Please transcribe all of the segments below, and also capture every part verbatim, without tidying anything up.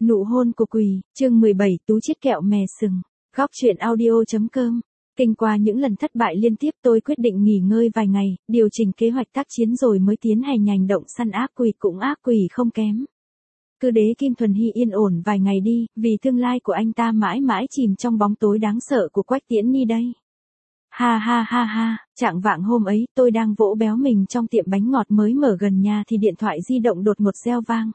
Nụ hôn của quỷ, chương mười bảy, Tú chiết kẹo mè sừng. Góc truyện audio.com. Kinh qua những lần thất bại liên tiếp, tôi quyết định nghỉ ngơi vài ngày, điều chỉnh kế hoạch tác chiến rồi mới tiến hành hành động săn ác quỷ, cũng ác quỷ không kém. Cứ đế Kim Thuần Hy yên ổn vài ngày đi, vì tương lai của anh ta mãi mãi chìm trong bóng tối đáng sợ của Quách Tiễn Ni đây. Ha ha ha ha, trạng vạng hôm ấy, tôi đang vỗ béo mình trong tiệm bánh ngọt mới mở gần nhà thì điện thoại di động đột ngột reo vang.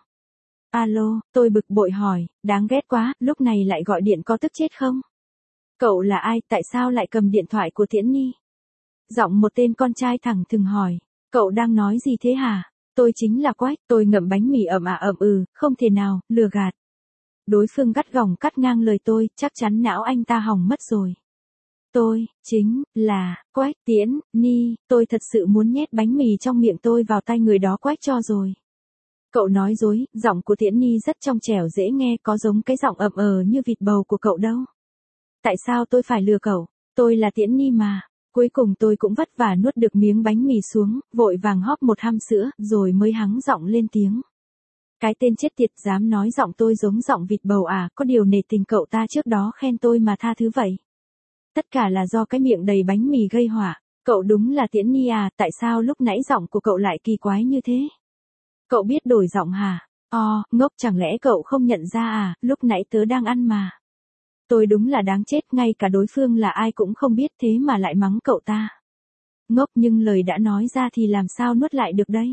Alo, tôi bực bội hỏi, đáng ghét quá, lúc này lại gọi điện có tức chết không? Cậu là ai, tại sao lại cầm điện thoại của Tiễn Ni? Giọng một tên con trai thẳng thừng hỏi, cậu đang nói gì thế hả? Tôi chính là Quách, tôi ngậm bánh mì ậm à ậm ừ, không thể nào, lừa gạt. Đối phương gắt gỏng cắt ngang lời tôi, chắc chắn não anh ta hỏng mất rồi. Tôi, chính, là, Quách Tiễn Ni, tôi thật sự muốn nhét bánh mì trong miệng tôi vào tay người đó Quách cho rồi. Cậu nói dối, giọng của Tiễn Ni rất trong trẻo dễ nghe, có giống cái giọng ậm ờ như vịt bầu của cậu đâu. Tại sao tôi phải lừa cậu, tôi là Tiễn Ni mà. Cuối cùng tôi cũng vất vả nuốt được miếng bánh mì xuống, vội vàng hóp một ham sữa, rồi mới hắng giọng lên tiếng. Cái tên chết tiệt dám nói giọng tôi giống giọng vịt bầu à, có điều nể tình cậu ta trước đó khen tôi mà tha thứ vậy. Tất cả là do cái miệng đầy bánh mì gây họa, cậu đúng là Tiễn Ni à, tại sao lúc nãy giọng của cậu lại kỳ quái như thế? Cậu biết đổi giọng hả? Ồ, ngốc, chẳng lẽ cậu không nhận ra à, lúc nãy tớ đang ăn mà. Tôi đúng là đáng chết, ngay cả đối phương là ai cũng không biết thế mà lại mắng cậu ta. Ngốc, nhưng lời đã nói ra thì làm sao nuốt lại được đây?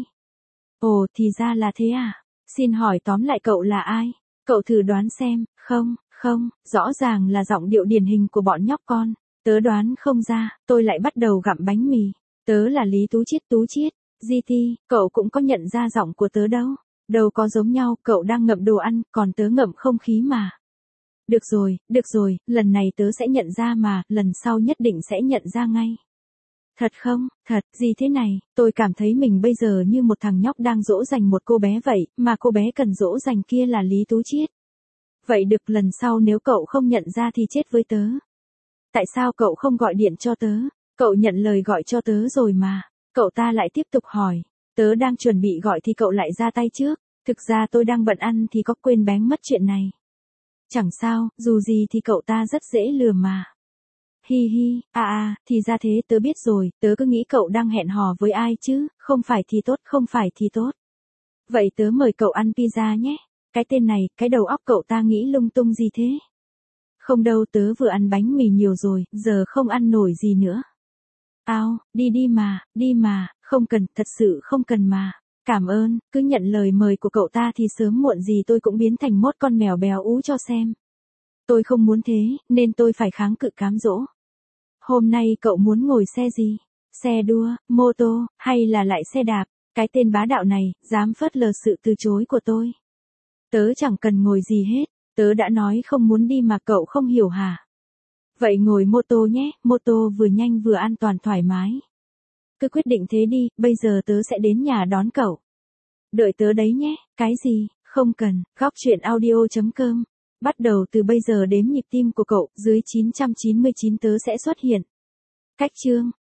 Ồ, thì ra là thế à? Xin hỏi tóm lại cậu là ai? Cậu thử đoán xem, không, không, rõ ràng là giọng điệu điển hình của bọn nhóc con. Tớ đoán không ra, tôi lại bắt đầu gặm bánh mì. Tớ là Lý Tú Chiết Tú Chiết. giê tê, cậu cũng có nhận ra giọng của tớ đâu. Đâu có giống nhau, cậu đang ngậm đồ ăn, còn tớ ngậm không khí mà. Được rồi, được rồi, lần này tớ sẽ nhận ra mà, lần sau nhất định sẽ nhận ra ngay. Thật không, thật, gì thế này, tôi cảm thấy mình bây giờ như một thằng nhóc đang dỗ dành một cô bé vậy, mà cô bé cần dỗ dành kia là Lý Tú Chiết. Vậy được, lần sau nếu cậu không nhận ra thì chết với tớ. Tại sao cậu không gọi điện cho tớ? Cậu nhận lời gọi cho tớ rồi mà. Cậu ta lại tiếp tục hỏi. Tớ đang chuẩn bị gọi thì cậu lại ra tay trước. Thực ra tôi đang bận ăn thì có quên bén mất chuyện này. Chẳng sao, dù gì thì cậu ta rất dễ lừa mà. Hi hi, à à, thì ra thế, tớ biết rồi, tớ cứ nghĩ cậu đang hẹn hò với ai chứ, không phải thì tốt, không phải thì tốt. Vậy tớ mời cậu ăn pizza nhé. Cái tên này, cái đầu óc cậu ta nghĩ lung tung gì thế? Không đâu, tớ vừa ăn bánh mì nhiều rồi, giờ không ăn nổi gì nữa. Ao, đi đi mà, đi mà, không cần, thật sự không cần mà. Cảm ơn, cứ nhận lời mời của cậu ta thì sớm muộn gì tôi cũng biến thành mốt con mèo béo ú cho xem. Tôi không muốn thế, nên tôi phải kháng cự cám dỗ. Hôm nay cậu muốn ngồi xe gì? Xe đua, mô tô, hay là lại xe đạp? Cái tên bá đạo này, dám phớt lờ sự từ chối của tôi. Tớ chẳng cần ngồi gì hết, tớ đã nói không muốn đi mà cậu không hiểu hả? Vậy ngồi mô tô nhé, mô tô vừa nhanh vừa an toàn thoải mái. Cứ quyết định thế đi, bây giờ tớ sẽ đến nhà đón cậu. Đợi tớ đấy nhé, cái gì, không cần, góc truyện audio.com. Bắt đầu từ bây giờ đếm nhịp tim của cậu, dưới chín trăm chín mươi chín tớ sẽ xuất hiện. Cách chương.